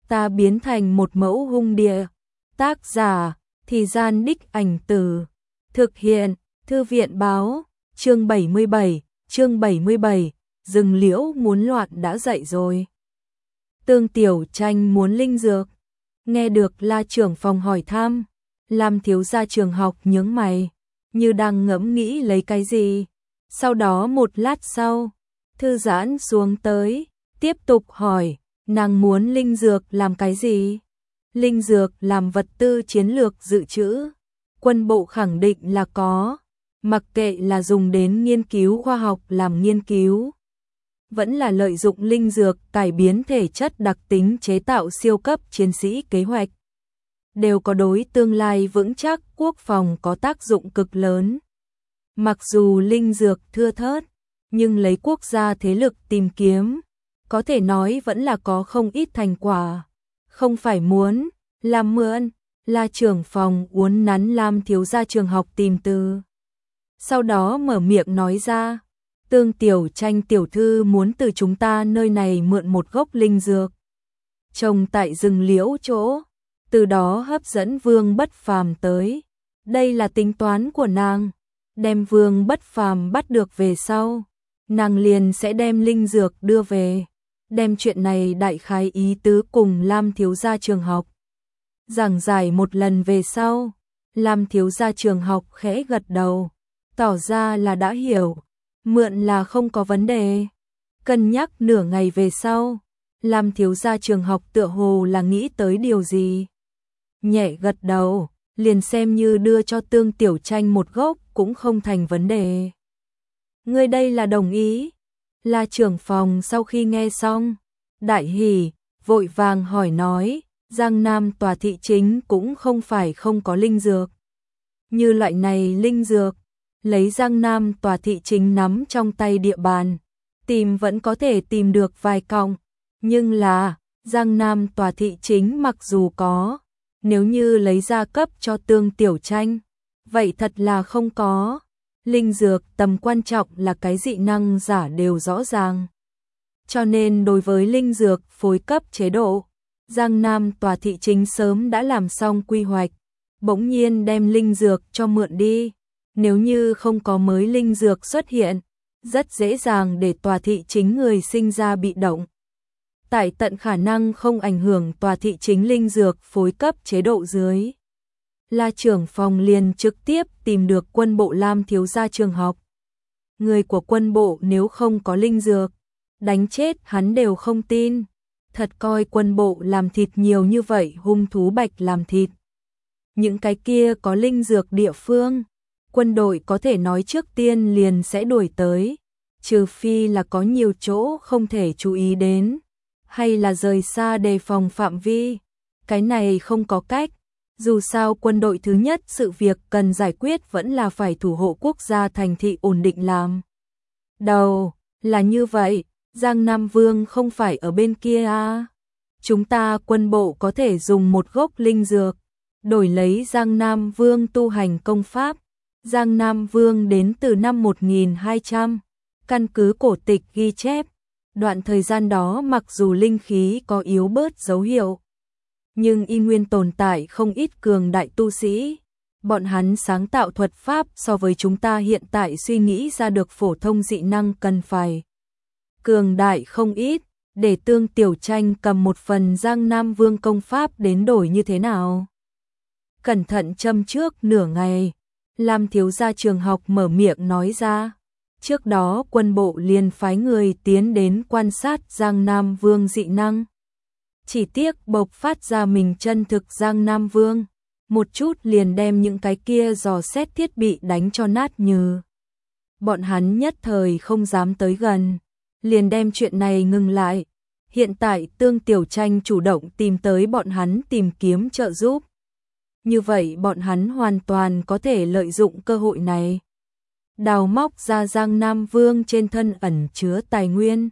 ta biến thành một mẫu hung địa. Tác giả, Thì Gian Đích Ảnh Từ. Thực hiện, Thư viện báo, chương 77, rừng liễu muốn loạn đã dậy rồi. Tương Tiểu Tranh muốn linh dược. Nghe được La trưởng phòng hỏi thăm, Lam thiếu gia trường học nhướng mày, như đang ngẫm nghĩ lấy cái gì. Sau đó một lát sau, thư giãn xuống tới, tiếp tục hỏi, nàng muốn linh dược làm cái gì? Linh dược làm vật tư chiến lược dự trữ. Quân bộ khẳng định là có, mặc kệ là dùng đến nghiên cứu khoa học làm nghiên cứu, vẫn là lợi dụng linh dược cải biến thể chất đặc tính chế tạo siêu cấp chiến sĩ kế hoạch, đều có đối tương lai vững chắc quốc phòng có tác dụng cực lớn. Mặc dù linh dược thưa thớt, nhưng lấy quốc gia thế lực tìm kiếm, có thể nói vẫn là có không ít thành quả. Không phải muốn làm mượn, La trưởng phòng uốn nắn Lam thiếu gia trường học tìm từ. Sau đó mở miệng nói ra, Tương Tiểu Tranh tiểu thư muốn từ chúng ta nơi này mượn một gốc linh dược, trồng tại rừng liễu chỗ, từ đó hấp dẫn Vương Bất Phàm tới. Đây là tính toán của nàng, đem Vương Bất Phàm bắt được về sau, nàng liền sẽ đem linh dược đưa về. Đem chuyện này đại khái ý tứ cùng Lam thiếu gia trường học giảng giải một lần về sau, Lam thiếu gia trường học khẽ gật đầu, tỏ ra là đã hiểu, mượn là không có vấn đề. Cân nhắc nửa ngày về sau, Lam thiếu gia trường học tựa hồ là nghĩ tới điều gì, nhẹ gật đầu, liền xem như đưa cho Tương Tiểu Tranh một gốc cũng không thành vấn đề. Ngươi đây là đồng ý? La trưởng phòng sau khi nghe xong, đại hỉ, vội vàng hỏi nói, Giang Nam tòa thị chính cũng không phải không có linh dược. Như loại này linh dược, lấy Giang Nam tòa thị chính nắm trong tay địa bàn, tìm vẫn có thể tìm được vài cọng, nhưng là, Giang Nam tòa thị chính mặc dù có, nếu như lấy ra cấp cho Tương Tiểu Tranh, vậy thật là không có. Linh dược tầm quan trọng là cái dị năng giả đều rõ ràng. Cho nên đối với linh dược phối cấp chế độ, Giang Nam tòa thị chính sớm đã làm xong quy hoạch, bỗng nhiên đem linh dược cho mượn đi. Nếu như không có mới linh dược xuất hiện, rất dễ dàng để tòa thị chính người sinh ra bị động. Tại tận khả năng không ảnh hưởng tòa thị chính linh dược phối cấp chế độ dưới. La trưởng phòng liền trực tiếp tìm được quân bộ Lam thiếu gia trường học. Người của quân bộ nếu không có linh dược, đánh chết hắn đều không tin. Thật coi quân bộ làm thịt nhiều như vậy hung thú bạch làm thịt. Những cái kia có linh dược địa phương, quân đội có thể nói trước tiên liền sẽ đuổi tới, trừ phi là có nhiều chỗ không thể chú ý đến, hay là rời xa đề phòng phạm vi. Cái này không có cách. Dù sao quân đội thứ nhất sự việc cần giải quyết vẫn là phải thủ hộ quốc gia thành thị ổn định làm đầu. Là như vậy, Giang Nam Vương không phải ở bên kia à? Chúng ta quân bộ có thể dùng một gốc linh dược, đổi lấy Giang Nam Vương tu hành công pháp. Giang Nam Vương đến từ năm 1200, căn cứ cổ tịch ghi chép, đoạn thời gian đó mặc dù linh khí có yếu bớt dấu hiệu, nhưng y nguyên tồn tại không ít cường đại tu sĩ. Bọn hắn sáng tạo thuật pháp so với chúng ta hiện tại suy nghĩ ra được phổ thông dị năng cần phải cường đại không ít. Để Tương Tiểu Tranh cầm một phần Giang Nam Vương công pháp đến đổi như thế nào? Cẩn thận châm trước nửa ngày, Lam thiếu gia trường học mở miệng nói ra. Trước đó quân bộ liền phái người tiến đến quan sát Giang Nam Vương dị năng. Chỉ tiếc bộc phát ra mình chân thực Giang Nam Vương, một chút liền đem những cái kia dò xét thiết bị đánh cho nát nhừ. Bọn hắn nhất thời không dám tới gần, liền đem chuyện này ngừng lại. Hiện tại Tương Tiểu Tranh chủ động tìm tới bọn hắn tìm kiếm trợ giúp. Như vậy bọn hắn hoàn toàn có thể lợi dụng cơ hội này, đào móc ra Giang Nam Vương trên thân ẩn chứa tài nguyên.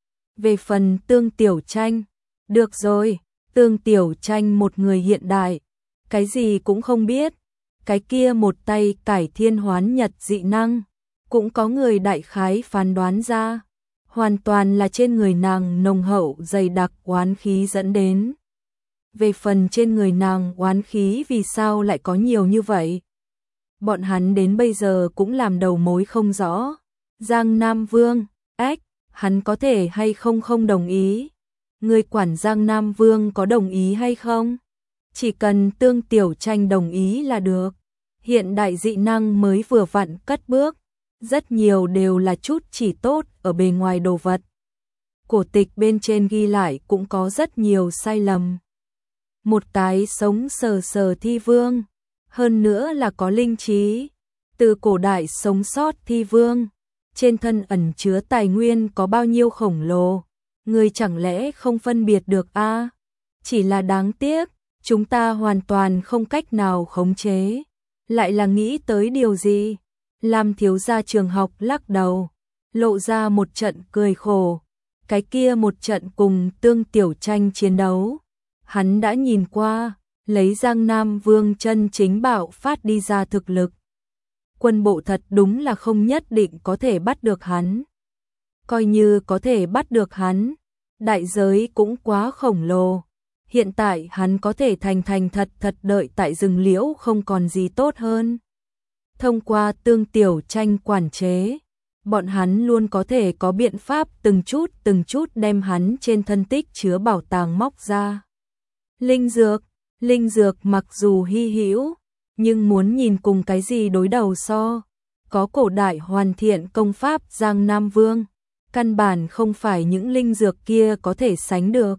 Về phần Tương Tiểu Tranh, được rồi, Tương Tiểu Tranh một người hiện đại, cái gì cũng không biết, cái kia một tay cải thiên hoán nhật dị năng, cũng có người đại khái phán đoán ra, hoàn toàn là trên người nàng nồng hậu dày đặc oán khí dẫn đến. Về phần trên người nàng oán khí vì sao lại có nhiều như vậy? Bọn hắn đến bây giờ cũng làm đầu mối không rõ. Giang Nam Vương, hắn có thể hay không không đồng ý? Người quản Giang Nam Vương có đồng ý hay không? Chỉ cần Tương Tiểu Tranh đồng ý là được. Hiện đại dị năng mới vừa vặn cất bước, rất nhiều đều là chút chỉ tốt ở bề ngoài đồ vật. Cổ tịch bên trên ghi lại cũng có rất nhiều sai lầm. Một cái sống sờ sờ thi vương, hơn nữa là có linh trí, từ cổ đại sống sót thi vương, trên thân ẩn chứa tài nguyên có bao nhiêu khổng lồ, người chẳng lẽ không phân biệt được a? Chỉ là đáng tiếc, chúng ta hoàn toàn không cách nào khống chế. Lại là nghĩ tới điều gì? Lam thiếu gia Trường Học lắc đầu, lộ ra một trận cười khổ. Cái kia một trận cùng Tương Tiểu Tranh chiến đấu, hắn đã nhìn qua, lấy Giang Nam Vương chân chính bạo phát đi ra thực lực. Quân bộ thật đúng là không nhất định có thể bắt được hắn. Coi như có thể bắt được hắn, đại giới cũng quá khổng lồ. Hiện tại hắn có thể thành thật đợi tại rừng liễu không còn gì tốt hơn. Thông qua Tương Tiểu Tranh quản chế, bọn hắn luôn có thể có biện pháp từng chút đem hắn trên thân tích chứa bảo tàng móc ra. Linh dược mặc dù hy hữu, nhưng muốn nhìn cùng cái gì đối đầu so. Có cổ đại hoàn thiện công pháp Giang Nam Vương, căn bản không phải những linh dược kia có thể sánh được.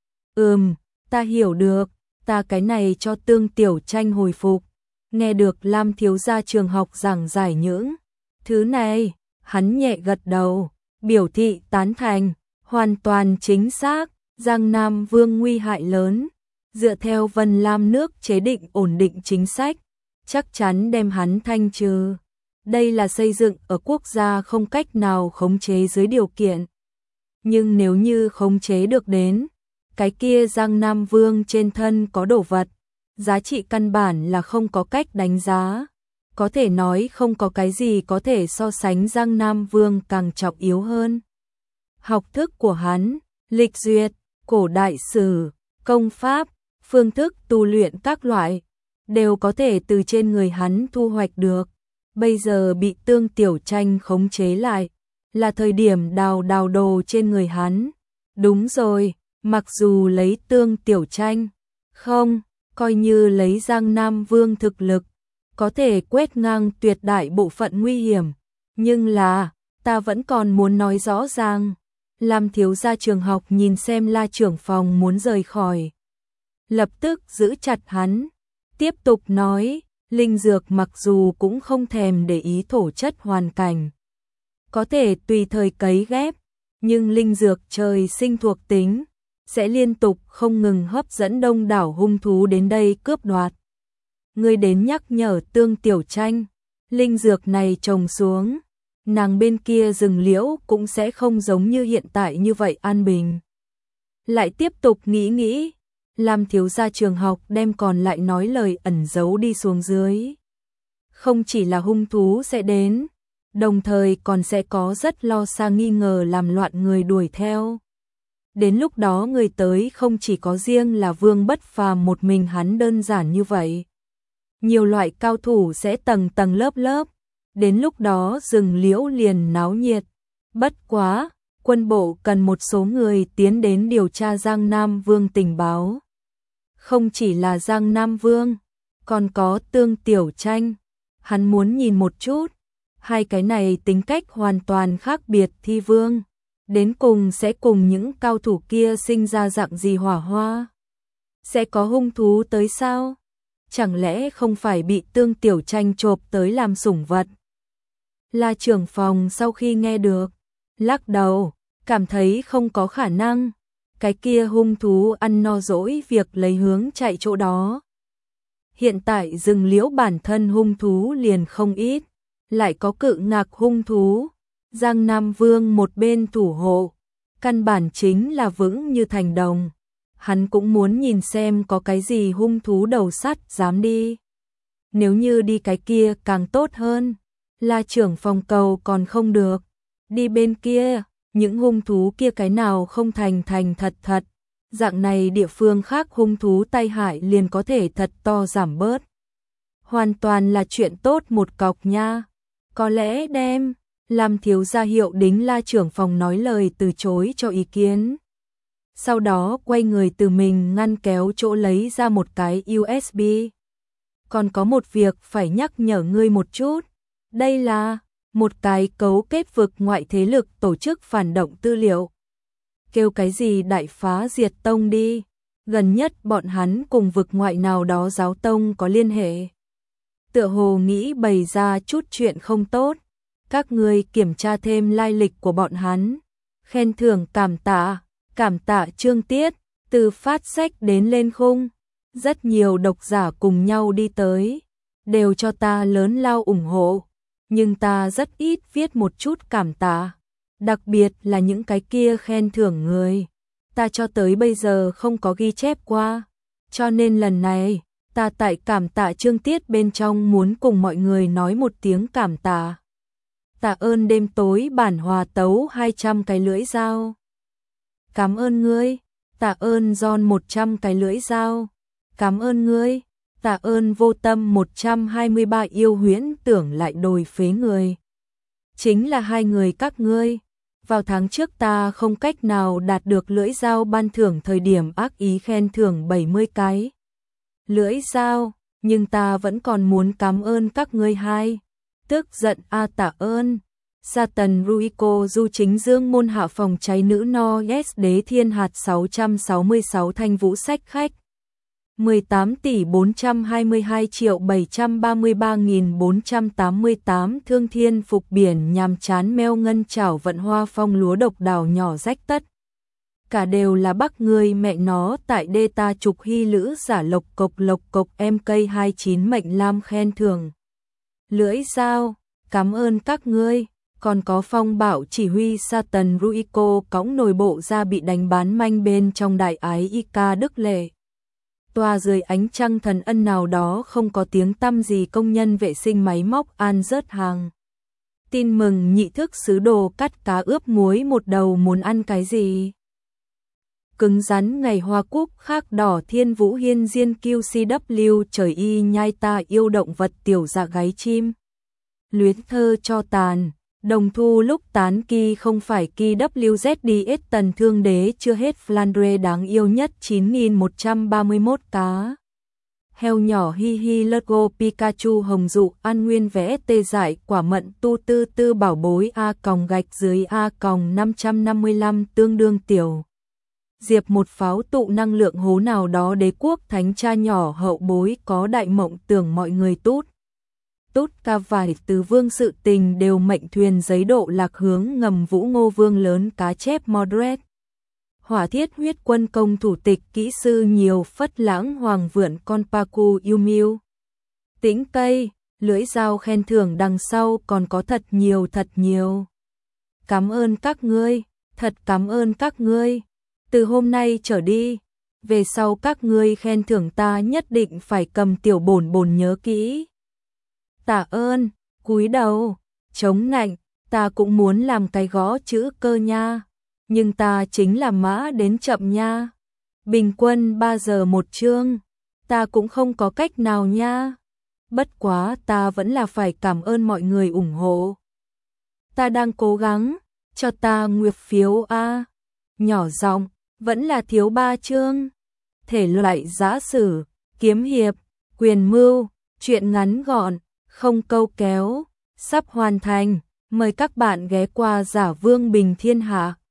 Ta hiểu được, ta cái này cho Tương Tiểu Tranh hồi phục. Nghe được Lam thiếu gia Trường Học giảng giải những thứ này, hắn nhẹ gật đầu, biểu thị tán thành, hoàn toàn chính xác, Giang Nam Vương nguy hại lớn, dựa theo Vân Lam nước chế định ổn định chính sách, chắc chắn đem hắn thanh trừ. Đây là xây dựng ở quốc gia không cách nào khống chế dưới điều kiện. Nhưng nếu như khống chế được đến, cái kia Giang Nam Vương trên thân có đồ vật, giá trị căn bản là không có cách đánh giá. Có thể nói không có cái gì có thể so sánh Giang Nam Vương càng trọng yếu hơn. Học thức của hắn, lịch duyệt, cổ đại sử, công pháp, phương thức tu luyện các loại, đều có thể từ trên người hắn thu hoạch được. Bây giờ bị Tương Tiểu Tranh khống chế lại, là thời điểm đào đồ trên người hắn. Đúng rồi, mặc dù lấy Tương Tiểu Tranh, không, coi như lấy Giang Nam Vương thực lực, có thể quét ngang tuyệt đại bộ phận nguy hiểm, nhưng là, ta vẫn còn muốn nói rõ ràng. Lam thiếu gia Trường Học nhìn xem La trưởng phòng muốn rời khỏi, lập tức giữ chặt hắn, tiếp tục nói, linh dược mặc dù cũng không thèm để ý thổ chất hoàn cảnh, có thể tùy thời cấy ghép, nhưng linh dược trời sinh thuộc tính, sẽ liên tục không ngừng hấp dẫn đông đảo hung thú đến đây cướp đoạt. Ngươi đến nhắc nhở Tương Tiểu Tranh, linh dược này trồng xuống, nàng bên kia rừng liễu cũng sẽ không giống như hiện tại như vậy an bình. Lại tiếp tục nghĩ, Lam thiếu gia Trường Học đem còn lại nói lời ẩn giấu đi xuống dưới. Không chỉ là hung thú sẽ đến, đồng thời còn sẽ có rất lo xa nghi ngờ làm loạn người đuổi theo. Đến lúc đó người tới không chỉ có riêng là Vương Bất Phàm một mình hắn đơn giản như vậy. Nhiều loại cao thủ sẽ tầng lớp, đến lúc đó rừng liễu liền náo nhiệt. Bất quá, quân bộ cần một số người tiến đến điều tra Giang Nam Vương tình báo. Không chỉ là Giang Nam Vương, còn có Tương Tiểu Tranh. Hắn muốn nhìn một chút, hai cái này tính cách hoàn toàn khác biệt thi vương, đến cùng sẽ cùng những cao thủ kia sinh ra dạng gì hỏa hoa. Sẽ có hung thú tới sao? Chẳng lẽ không phải bị Tương Tiểu Tranh chộp tới làm sủng vật? La trưởng phòng sau khi nghe được, lắc đầu, cảm thấy không có khả năng. Cái kia hung thú ăn no dỗi việc lấy hướng chạy chỗ đó. Hiện tại rừng liễu bản thân hung thú liền không ít, lại có cự ngạc hung thú. Giang Nam Vương một bên thủ hộ, căn bản chính là vững như thành đồng. Hắn cũng muốn nhìn xem có cái gì hung thú đầu sắt dám đi. Nếu như đi cái kia càng tốt hơn. La trưởng phòng cầu còn không được. Đi bên kia, những hung thú kia cái nào không thành thật, Dạng này địa phương khác hung thú tai hại liền có thể thật to giảm bớt. Hoàn toàn là chuyện tốt một cọc nha. Có lẽ đem làm thiếu gia Hiệu Đính La trưởng phòng nói lời từ chối cho ý kiến. Sau đó quay người từ mình ngăn kéo chỗ lấy ra một cái USB. Còn có một việc phải nhắc nhở ngươi một chút. Đây là một cái cấu kết vực ngoại thế lực tổ chức phản động tư liệu. Kêu cái gì đại phá diệt tông đi. Gần nhất bọn hắn cùng vực ngoại nào đó giáo tông có liên hệ. Tựa hồ nghĩ bày ra chút chuyện không tốt. Các ngươi kiểm tra thêm lai lịch của bọn hắn. Khen thưởng cảm tạ Trương Tiết, từ phát sách đến lên khung. Rất nhiều độc giả cùng nhau đi tới, đều cho ta lớn lao ủng hộ. Nhưng ta rất ít viết một chút cảm tạ. Đặc biệt là những cái kia khen thưởng người. Ta cho tới bây giờ không có ghi chép qua. Cho nên lần này, ta tại cảm tạ Trương Tiết bên trong muốn cùng mọi người nói một tiếng cảm tạ. Tạ ơn đêm tối bản hòa tấu 200 cái lưỡi dao. Cảm ơn ngươi. Tạ ơn John 100 cái lưỡi dao. Cảm ơn ngươi. Tạ ơn vô tâm 123 yêu huyễn tưởng lại đồi phế người. Chính là hai người các ngươi. Vào tháng trước ta không cách nào đạt được lưỡi dao ban thưởng thời điểm ác ý khen thưởng 70 cái. Lưỡi dao, nhưng ta vẫn còn muốn cảm ơn các ngươi hai. Tức giận tạ ơn. Sa tần Ruiko du chính dương môn hạ phòng cháy nữ no yes đế thiên hạt 666 thanh vũ sách khách. 18 tỷ 422 triệu 733.488 thương thiên phục biển nhàm chán meo ngân chảo vận hoa phong lúa độc đào nhỏ rách tất. Cả đều là bắc người mẹ nó tại đê ta trục hy lữ giả lộc cộc MK29 mệnh lam khen thưởng. Lưỡi dao, cảm ơn các ngươi. Còn có Phong Bảo chỉ huy Sa tần Ruiko cõng nồi bộ ra bị đánh bán manh bên trong đại ái Ika Đức Lệ. Tòa dưới ánh trăng thần ân nào đó không có tiếng tăm gì công nhân vệ sinh máy móc an rớt hàng. Tin mừng nhị thức sứ đồ cắt cá ướp muối một đầu muốn ăn cái gì? Cứng rắn ngày hoa cúc khác đỏ thiên vũ hiên diên QCW trời y nhai ta yêu động vật tiểu dạ gáy chim. Luyến thơ cho tàn. Đồng thu lúc tán kỳ không phải kỳ WZDS tần thương đế chưa hết Flandre đáng yêu nhất 9131 cá. Heo nhỏ hi hi logo Pikachu hồng dụ an nguyên vẽ tê giải quả mận tu tư tư bảo bối A còng gạch dưới A còng 555 tương đương tiểu. Diệp một pháo tụ năng lượng hố nào đó đế quốc thánh cha nhỏ hậu bối có đại mộng tưởng mọi người tốt ca vải từ vương sự tình đều mệnh thuyền giấy độ lạc hướng ngầm vũ ngô vương lớn cá chép Modred. Hỏa thiết huyết quân công thủ tịch kỹ sư nhiều phất lãng hoàng vượn con Paku Yumiu. Tĩnh cây, lưỡi dao khen thưởng đằng sau còn có thật nhiều. Cảm ơn các ngươi, thật cảm ơn các ngươi. Từ hôm nay trở đi, về sau các ngươi khen thưởng ta nhất định phải cầm tiểu bổn nhớ kỹ. Tạ ơn, cúi đầu, chống nạnh, ta cũng muốn làm cái gõ chữ cơ nha, nhưng ta chính là mã đến chậm nha. Bình quân 3 giờ một chương, ta cũng không có cách nào nha. Bất quá ta vẫn là phải cảm ơn mọi người ủng hộ. Ta đang cố gắng, cho ta nguyệt phiếu A. Nhỏ giọng, vẫn là thiếu 3 chương. Thể loại giã sử, kiếm hiệp, quyền mưu, truyện ngắn gọn. Không câu kéo, sắp hoàn thành, mời các bạn ghé qua Giả Vương Bình Thiên Hạ.